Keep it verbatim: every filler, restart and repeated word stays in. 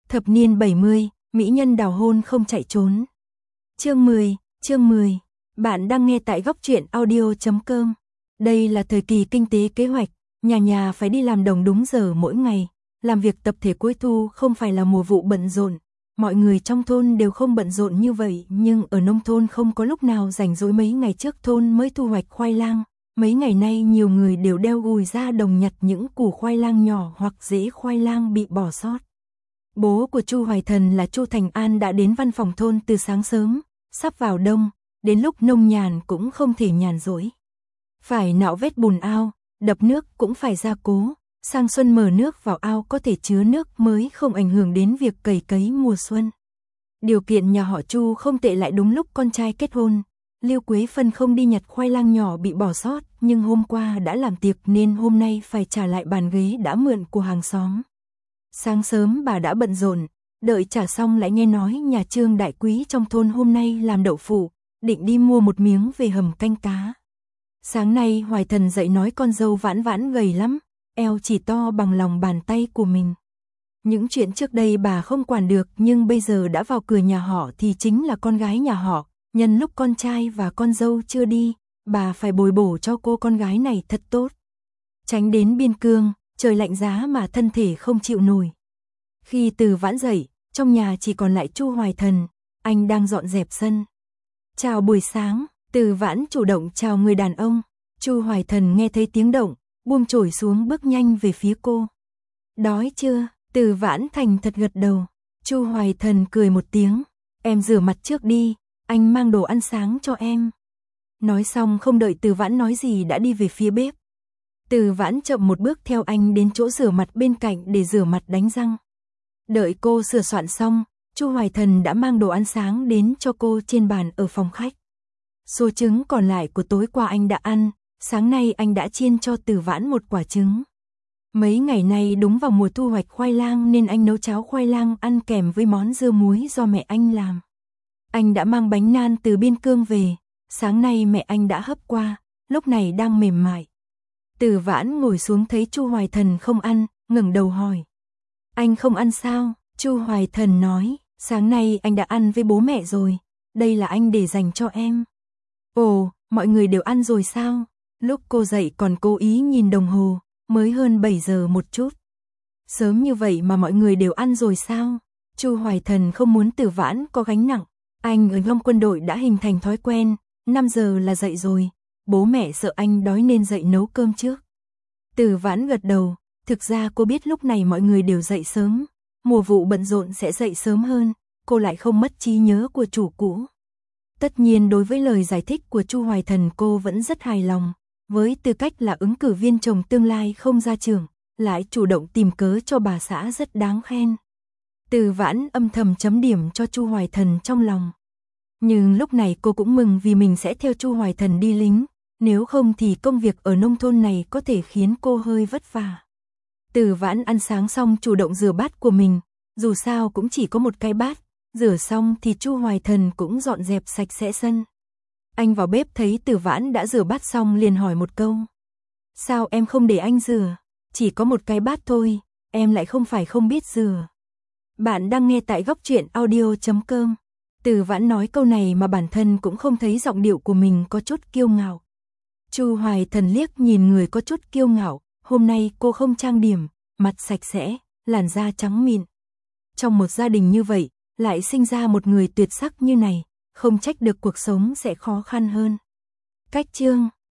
Thập niên bảy mươi, mỹ nhân đào hôn không chạy trốn. Chương mười, chương mười. Bạn đang nghe tại góc truyện audio chấm com. Đây là thời kỳ kinh tế kế hoạch, nhà nhà phải đi làm đồng đúng giờ mỗi ngày. Làm việc tập thể cuối thu không phải là mùa vụ bận rộn. Mọi người trong thôn đều không bận rộn như vậy, nhưng ở nông thôn không có lúc nào rảnh rỗi. Mấy ngày trước thôn mới thu hoạch khoai lang. Mấy ngày nay nhiều người đều đeo gùi ra đồng nhặt những củ khoai lang nhỏ hoặc rễ khoai lang bị bỏ sót. Bố của Chu Hoài Thần là Chu Thành An đã đến văn phòng thôn từ sáng sớm, sắp vào đông, đến lúc nông nhàn cũng không thể nhàn rỗi. Phải nạo vét bùn ao, đập nước cũng phải gia cố, sang xuân mở nước vào ao có thể chứa nước mới không ảnh hưởng đến việc cày cấy mùa xuân. Điều kiện nhà họ Chu không tệ, lại đúng lúc con trai kết hôn. Lưu Quế Phân không đi nhặt khoai lang nhỏ bị bỏ sót, nhưng hôm qua đã làm tiệc nên hôm nay phải trả lại bàn ghế đã mượn của hàng xóm. Sáng sớm bà đã bận rộn, đợi trả xong lại nghe nói nhà Trương đại quý trong thôn hôm nay làm đậu phụ, định đi mua một miếng về hầm canh cá. Sáng nay Hoài Thần dậy nói con dâu Vãn Vãn gầy lắm, eo chỉ to bằng lòng bàn tay của mình. Những chuyện trước đây bà không quản được, nhưng bây giờ đã vào cửa nhà họ thì chính là con gái nhà họ. Nhân lúc con trai và con dâu chưa đi, bà phải bồi bổ cho cô con gái này thật tốt. Tránh đến biên cương, trời lạnh giá mà thân thể không chịu nổi. Khi Từ Vãn dậy, trong nhà chỉ còn lại Chu Hoài Thần, anh đang dọn dẹp sân. Chào buổi sáng, Từ Vãn chủ động chào người đàn ông. Chu Hoài Thần nghe thấy tiếng động, buông chổi xuống bước nhanh về phía cô. Đói chưa? Từ Vãn thành thật gật đầu. Chu Hoài Thần cười một tiếng, em rửa mặt trước đi, anh mang đồ ăn sáng cho em. Nói xong không đợi Từ Vãn nói gì đã đi về phía bếp. Từ Vãn chậm một bước theo anh đến chỗ rửa mặt bên cạnh để rửa mặt đánh răng. Đợi cô sửa soạn xong, Chu Hoài Thần đã mang đồ ăn sáng đến cho cô trên bàn ở phòng khách. Số trứng còn lại của tối qua anh đã ăn, sáng nay anh đã chiên cho Từ Vãn một quả trứng. Mấy ngày nay đúng vào mùa thu hoạch khoai lang nên anh nấu cháo khoai lang ăn kèm với món dưa muối do mẹ anh làm. Anh đã mang bánh nan từ biên cương về, sáng nay mẹ anh đã hấp qua, lúc này đang mềm mại. Từ Vãn ngồi xuống thấy Chu Hoài Thần không ăn, ngẩng đầu hỏi. Anh không ăn sao? Chu Hoài Thần nói, sáng nay anh đã ăn với bố mẹ rồi, đây là anh để dành cho em. Ồ, mọi người đều ăn rồi sao? Lúc cô dậy còn cố ý nhìn đồng hồ, mới hơn bảy giờ một chút. Sớm như vậy mà mọi người đều ăn rồi sao? Chu Hoài Thần không muốn Từ Vãn có gánh nặng. Anh ở trong quân đội đã hình thành thói quen, năm giờ là dậy rồi, bố mẹ sợ anh đói nên dậy nấu cơm trước. Từ Vãn gật đầu, thực ra cô biết lúc này mọi người đều dậy sớm, mùa vụ bận rộn sẽ dậy sớm hơn, cô lại không mất trí nhớ của chủ cũ. Tất nhiên đối với lời giải thích của Chu Hoài Thần cô vẫn rất hài lòng, với tư cách là ứng cử viên chồng tương lai không ra trường, lại chủ động tìm cớ cho bà xã rất đáng khen. Từ Vãn âm thầm chấm điểm cho Chu Hoài Thần trong lòng. Nhưng lúc này cô cũng mừng vì mình sẽ theo Chu Hoài Thần đi lính, nếu không thì công việc ở nông thôn này có thể khiến cô hơi vất vả. Từ Vãn ăn sáng xong chủ động rửa bát của mình, dù sao cũng chỉ có một cái bát, rửa xong thì Chu Hoài Thần cũng dọn dẹp sạch sẽ sân. Anh vào bếp thấy Từ Vãn đã rửa bát xong liền hỏi một câu. Sao em không để anh rửa? Chỉ có một cái bát thôi, em lại không phải không biết rửa. Bạn đang nghe tại góc truyện audio chấm com. Từ Vãn nói câu này mà bản thân cũng không thấy giọng điệu của mình có chút kiêu ngạo. Chu Hoài Thần liếc nhìn người có chút kiêu ngạo, hôm nay cô không trang điểm, mặt sạch sẽ, làn da trắng mịn. Trong một gia đình như vậy, lại sinh ra một người tuyệt sắc như này, không trách được cuộc sống sẽ khó khăn hơn. Cách chương